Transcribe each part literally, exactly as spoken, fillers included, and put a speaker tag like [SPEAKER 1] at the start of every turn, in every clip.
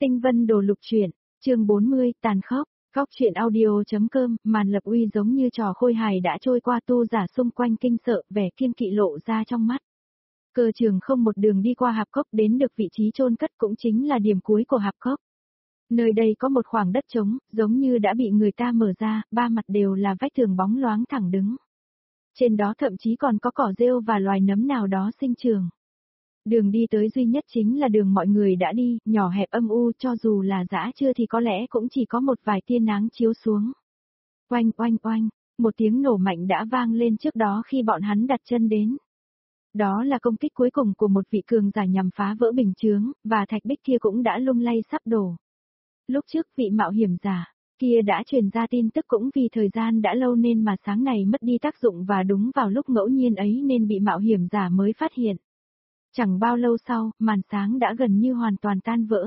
[SPEAKER 1] Tinh vân đồ lục truyện, chương bốn mươi, tàn khốc, góc truyện audio.com, màn lập uy giống như trò khôi hài đã trôi qua, tu giả xung quanh kinh sợ, vẻ kiêng kỵ lộ ra trong mắt. Cơ trường không một đường đi qua hạp cốc đến được vị trí chôn cất cũng chính là điểm cuối của hạp cốc. Nơi đây có một khoảng đất trống, giống như đã bị người ta mở ra, ba mặt đều là vách tường bóng loáng thẳng đứng. Trên đó thậm chí còn có cỏ rêu và loài nấm nào đó sinh trưởng. Đường đi tới duy nhất chính là đường mọi người đã đi, nhỏ hẹp âm u, cho dù là dã trưa thì có lẽ cũng chỉ có một vài tia nắng chiếu xuống. Oanh oanh oanh, một tiếng nổ mạnh đã vang lên trước đó khi bọn hắn đặt chân đến. Đó là công kích cuối cùng của một vị cường giả nhằm phá vỡ bình chướng, và thạch bích kia cũng đã lung lay sắp đổ. Lúc trước vị mạo hiểm giả kia đã truyền ra tin tức cũng vì thời gian đã lâu nên mà sáng này mất đi tác dụng, và đúng vào lúc ngẫu nhiên ấy nên bị mạo hiểm giả mới phát hiện. Chẳng bao lâu sau, màn sáng đã gần như hoàn toàn tan vỡ.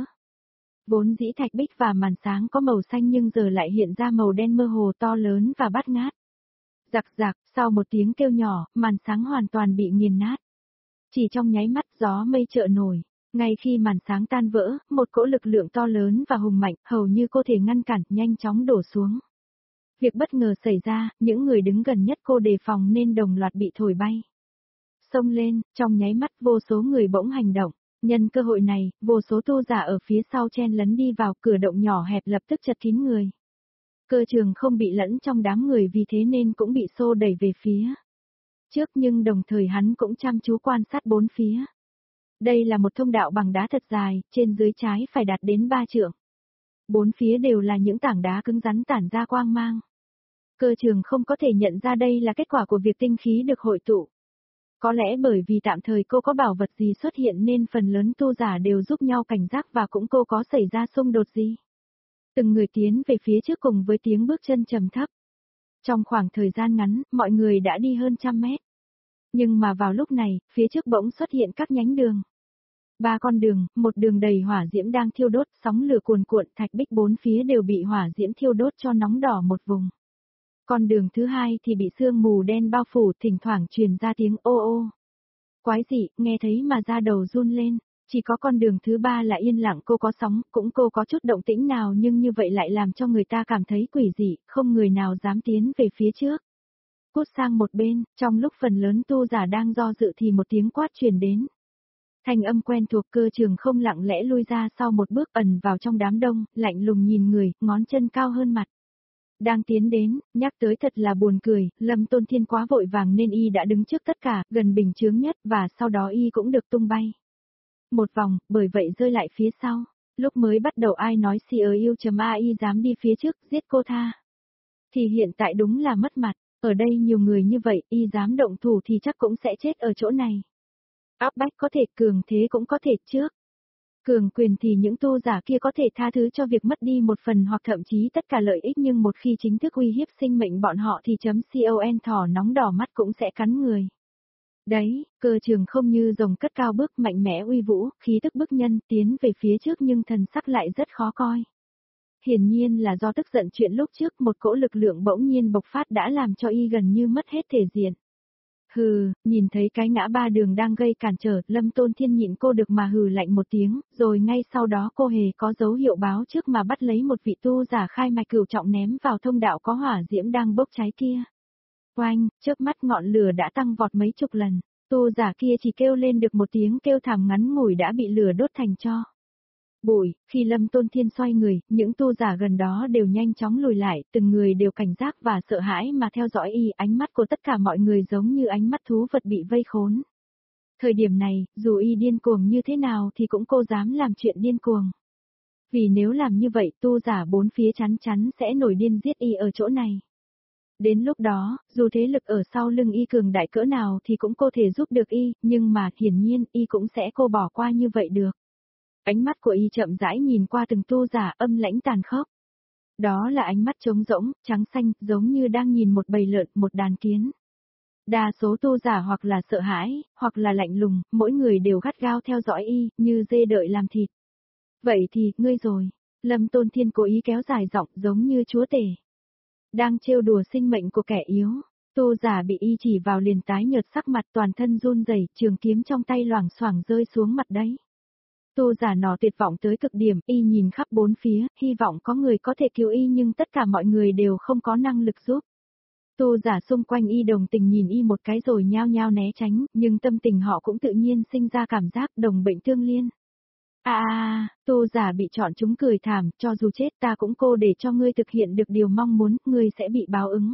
[SPEAKER 1] Vốn dĩ thạch bích và màn sáng có màu xanh nhưng giờ lại hiện ra màu đen mơ hồ, to lớn và bát ngát. Rạc rạc, sau một tiếng kêu nhỏ, màn sáng hoàn toàn bị nghiền nát. Chỉ trong nháy mắt gió mây chợ nổi, ngay khi màn sáng tan vỡ, một cỗ lực lượng to lớn và hùng mạnh, hầu như cô thể ngăn cản, nhanh chóng đổ xuống. Việc bất ngờ xảy ra, những người đứng gần nhất cô đề phòng nên đồng loạt bị thổi bay. Xông lên, trong nháy mắt vô số người bỗng hành động, nhân cơ hội này, vô số tu giả ở phía sau chen lấn đi vào, cửa động nhỏ hẹp lập tức chật kín người. Cơ trường không bị lẫn trong đám người vì thế nên cũng bị xô đẩy về phía trước, nhưng đồng thời hắn cũng chăm chú quan sát bốn phía. Đây là một thông đạo bằng đá thật dài, trên dưới trái phải đạt đến ba trượng. Bốn phía đều là những tảng đá cứng rắn tản ra quang mang. Cơ trường không có thể nhận ra đây là kết quả của việc tinh khí được hội tụ. Có lẽ bởi vì tạm thời cô có bảo vật gì xuất hiện nên phần lớn tu giả đều giúp nhau cảnh giác, và cũng cô có xảy ra xung đột gì. Từng người tiến về phía trước cùng với tiếng bước chân trầm thấp. Trong khoảng thời gian ngắn, mọi người đã đi hơn trăm mét. Nhưng mà vào lúc này, phía trước bỗng xuất hiện các nhánh đường. Ba con đường, một đường đầy hỏa diễm đang thiêu đốt, sóng lửa cuồn cuộn, thạch bích bốn phía đều bị hỏa diễm thiêu đốt cho nóng đỏ một vùng. Con đường thứ hai thì bị sương mù đen bao phủ, thỉnh thoảng truyền ra tiếng ô ô. Quái dị, nghe thấy mà da đầu run lên. Chỉ có con đường thứ ba là yên lặng, cô có sóng, cũng cô có chút động tĩnh nào, nhưng như vậy lại làm cho người ta cảm thấy quỷ dị, không người nào dám tiến về phía trước. Cút sang một bên, trong lúc phần lớn tu giả đang do dự thì một tiếng quát truyền đến. Thanh âm quen thuộc, cơ trường không lặng lẽ lui ra sau một bước, ẩn vào trong đám đông, lạnh lùng nhìn người, ngón chân cao hơn mặt. Đang tiến đến, nhắc tới thật là buồn cười, Lâm Tôn Thiên quá vội vàng nên y đã đứng trước tất cả, gần bình chướng nhất, và sau đó y cũng được tung bay. Một vòng, bởi vậy rơi lại phía sau. Lúc mới bắt đầu ai nói si ở yêu.ai dám đi phía trước, giết cô tha. Thì hiện tại đúng là mất mặt, ở đây nhiều người như vậy, y dám động thủ thì chắc cũng sẽ chết ở chỗ này. Áp bách có thể, cường thế cũng có thể trước. Cường quyền thì những tu giả kia có thể tha thứ cho việc mất đi một phần hoặc thậm chí tất cả lợi ích, nhưng một khi chính thức uy hiếp sinh mệnh bọn họ thì chấm con thỏ nóng đỏ mắt cũng sẽ cắn người. Đấy, cơ trường không như rồng cất cao bước, mạnh mẽ uy vũ, khí tức bức nhân, tiến về phía trước nhưng thần sắc lại rất khó coi. Hiển nhiên là do tức giận chuyện lúc trước, một cỗ lực lượng bỗng nhiên bộc phát đã làm cho y gần như mất hết thể diện. Hừ, nhìn thấy cái ngã ba đường đang gây cản trở, Lâm Tôn Thiên nhịn cô được mà hừ lạnh một tiếng, rồi ngay sau đó cô hề có dấu hiệu báo trước mà bắt lấy một vị tu giả khai mạch cửu trọng ném vào thông đạo có hỏa diễm đang bốc cháy kia. Oanh, chớp mắt ngọn lửa đã tăng vọt mấy chục lần, tu giả kia chỉ kêu lên được một tiếng kêu thảm ngắn ngủi đã bị lửa đốt thành tro. Bụi, khi Lâm Tôn Thiên xoay người, những tu giả gần đó đều nhanh chóng lùi lại, từng người đều cảnh giác và sợ hãi mà theo dõi y, ánh mắt của tất cả mọi người giống như ánh mắt thú vật bị vây khốn. Thời điểm này, dù y điên cuồng như thế nào thì cũng cô dám làm chuyện điên cuồng. Vì nếu làm như vậy, tu giả bốn phía chắn chắn sẽ nổi điên giết y ở chỗ này. Đến lúc đó, dù thế lực ở sau lưng y cường đại cỡ nào thì cũng cô thể giúp được y, nhưng mà hiển nhiên y cũng sẽ cô bỏ qua như vậy được. Ánh mắt của y chậm rãi nhìn qua từng tu giả, âm lãnh tàn khốc. Đó là ánh mắt trống rỗng, trắng xanh, giống như đang nhìn một bầy lợn, một đàn kiến. Đa số tu giả hoặc là sợ hãi, hoặc là lạnh lùng, mỗi người đều gắt gao theo dõi y, như dê đợi làm thịt. Vậy thì, ngươi rồi. Lâm Tôn Thiên cố ý kéo dài giọng giống như chúa tể. Đang trêu đùa sinh mệnh của kẻ yếu. Tu giả bị y chỉ vào liền tái nhợt sắc mặt, toàn thân run rẩy, trường kiếm trong tay loảng xoảng rơi xuống mặt đấy. Tu giả nọ tuyệt vọng tới cực điểm, y nhìn khắp bốn phía, hy vọng có người có thể cứu y nhưng tất cả mọi người đều không có năng lực giúp. Tu giả xung quanh y đồng tình nhìn y một cái rồi nhao nhao né tránh, nhưng tâm tình họ cũng tự nhiên sinh ra cảm giác đồng bệnh tương liên. À à à, tu giả bị chọn chúng cười thảm, cho dù chết ta cũng cô để cho ngươi thực hiện được điều mong muốn, ngươi sẽ bị báo ứng.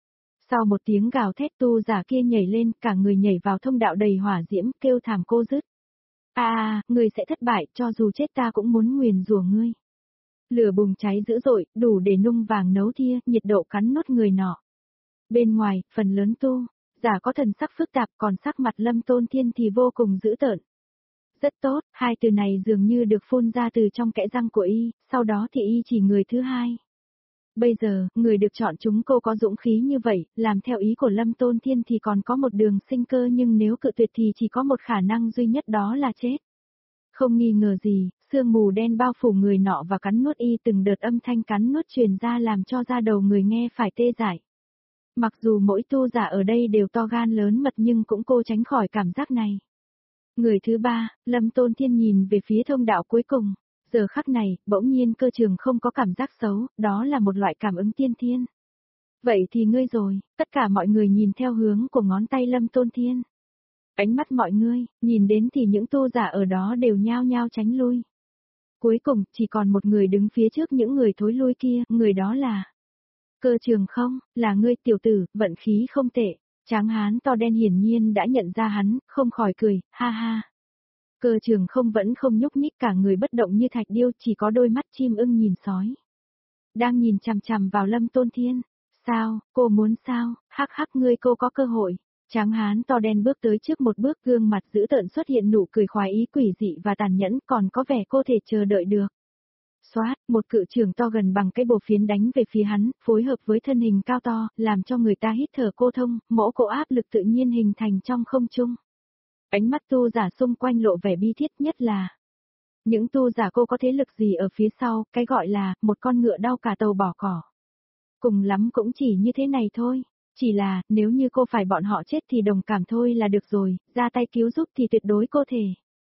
[SPEAKER 1] Sau một tiếng gào thét tu giả kia nhảy lên, cả người nhảy vào thông đạo đầy hỏa diễm, kêu thảm cô dứt. À à, ngươi sẽ thất bại, cho dù chết ta cũng muốn nguyền rủa ngươi. Lửa bùng cháy dữ dội, đủ để nung vàng nấu thia, nhiệt độ cắn nốt người nọ. Bên ngoài, phần lớn tu giả có thần sắc phức tạp, còn sắc mặt Lâm Tôn Thiên thì vô cùng dữ tợn. Rất tốt, hai từ này dường như được phun ra từ trong kẽ răng của y, sau đó thì y chỉ người thứ hai. Bây giờ, người được chọn chúng cô có dũng khí như vậy, làm theo ý của Lâm Tôn Thiên thì còn có một đường sinh cơ, nhưng nếu cự tuyệt thì chỉ có một khả năng duy nhất, đó là chết. Không nghi ngờ gì, sương mù đen bao phủ người nọ và cắn nuốt y, từng đợt âm thanh cắn nuốt truyền ra làm cho da đầu người nghe phải tê dại. Mặc dù mỗi tu giả ở đây đều to gan lớn mật nhưng cũng cô tránh khỏi cảm giác này. Người thứ ba, Lâm Tôn Thiên nhìn về phía thông đạo cuối cùng. Giờ khắc này, bỗng nhiên cơ trường không có cảm giác xấu, đó là một loại cảm ứng tiên thiên. Vậy thì ngươi rồi, tất cả mọi người nhìn theo hướng của ngón tay Lâm Tôn Thiên. Ánh mắt mọi người, nhìn đến thì những tu giả ở đó đều nhao nhao tránh lui. Cuối cùng, chỉ còn một người đứng phía trước những người thối lui kia, người đó là... Cơ trường không, là ngươi tiểu tử, vận khí không tệ. Tráng hán to đen hiển nhiên đã nhận ra hắn, không khỏi cười, ha ha. Cơ trường không vẫn không nhúc nhích, cả người bất động như thạch điêu, chỉ có đôi mắt chim ưng nhìn sói. Đang nhìn chằm chằm vào Lâm Tôn Thiên. Sao, cô muốn sao, hắc hắc ngươi cô có cơ hội. Tráng hán to đen bước tới trước một bước, gương mặt dữ tợn xuất hiện nụ cười khoái ý quỷ dị và tàn nhẫn, còn có vẻ cô thể chờ đợi được. Xoát, một cự trường to gần bằng cái bồ phiến đánh về phía hắn, phối hợp với thân hình cao to, làm cho người ta hít thở cô thông, mỗ cổ áp lực tự nhiên hình thành trong không trung. Ánh mắt tu giả xung quanh lộ vẻ bi thiết, nhất là những tu giả cô có thế lực gì ở phía sau, cái gọi là, một con ngựa đau cả tàu bỏ cỏ. Cùng lắm cũng chỉ như thế này thôi, chỉ là, nếu như cô phải bọn họ chết thì đồng cảm thôi là được rồi, ra tay cứu giúp thì tuyệt đối cô thể.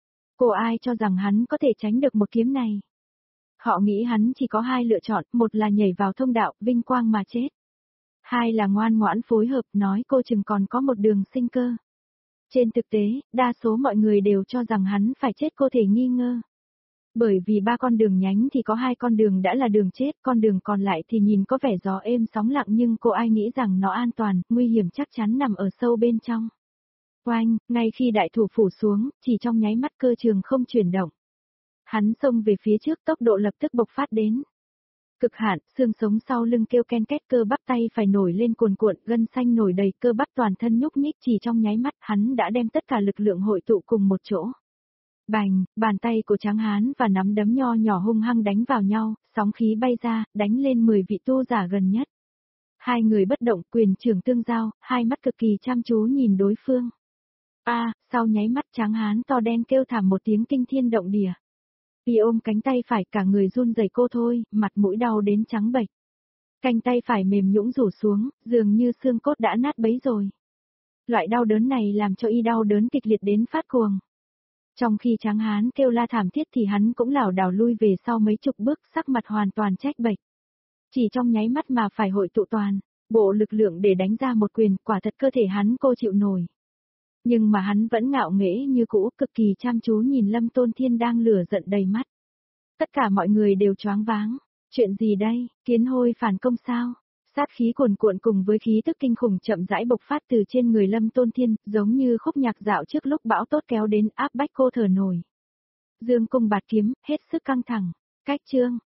[SPEAKER 1] Cô ai cho rằng hắn có thể tránh được một kiếm này. Họ nghĩ hắn chỉ có hai lựa chọn, một là nhảy vào thông đạo, vinh quang mà chết. Hai là ngoan ngoãn phối hợp, nói cô chừng còn có một đường sinh cơ. Trên thực tế, đa số mọi người đều cho rằng hắn phải chết, cô thể nghi ngơ. Bởi vì ba con đường nhánh thì có hai con đường đã là đường chết, con đường còn lại thì nhìn có vẻ gió êm sóng lặng nhưng cô ai nghĩ rằng nó an toàn, nguy hiểm chắc chắn nằm ở sâu bên trong. Oanh, ngay khi đại thủ phủ xuống, chỉ trong nháy mắt cơ trường không chuyển động. Hắn xông về phía trước, tốc độ lập tức bộc phát đến. Cực hạn, xương sống sau lưng kêu ken két, cơ bắp tay phải nổi lên cuồn cuộn, gân xanh nổi đầy, cơ bắp toàn thân nhúc nhích, chỉ trong nháy mắt, hắn đã đem tất cả lực lượng hội tụ cùng một chỗ. Bành, bàn tay của Tráng hán và nắm đấm nho nhỏ hung hăng đánh vào nhau, sóng khí bay ra, đánh lên mười vị tu giả gần nhất. Hai người bất động, quyền trưởng tương giao, hai mắt cực kỳ chăm chú nhìn đối phương. A, à, sau nháy mắt Tráng hán to đen kêu thảm một tiếng kinh thiên động địa. Y ôm cánh tay phải, cả người run rẩy cô thôi, mặt mũi đau đến trắng bệch. Cánh tay phải mềm nhũn rủ xuống, dường như xương cốt đã nát bấy rồi. Loại đau đớn này làm cho y đau đớn kịch liệt đến phát cuồng. Trong khi Tráng hán kêu la thảm thiết thì hắn cũng lảo đảo lui về sau mấy chục bước, sắc mặt hoàn toàn trách bệch. Chỉ trong nháy mắt mà phải hội tụ toàn bộ lực lượng để đánh ra một quyền, quả thật cơ thể hắn cô chịu nổi. Nhưng mà hắn vẫn ngạo nghễ như cũ, cực kỳ chăm chú nhìn Lâm Tôn Thiên đang lửa giận đầy mắt. Tất cả mọi người đều choáng váng. Chuyện gì đây, kiến hôi phản công sao? Sát khí cuồn cuộn cùng với khí tức kinh khủng chậm rãi bộc phát từ trên người Lâm Tôn Thiên, giống như khúc nhạc dạo trước lúc bão tốt kéo đến áp bách cô thở nổi. Dương cung bạt kiếm, hết sức căng thẳng. Cách chương.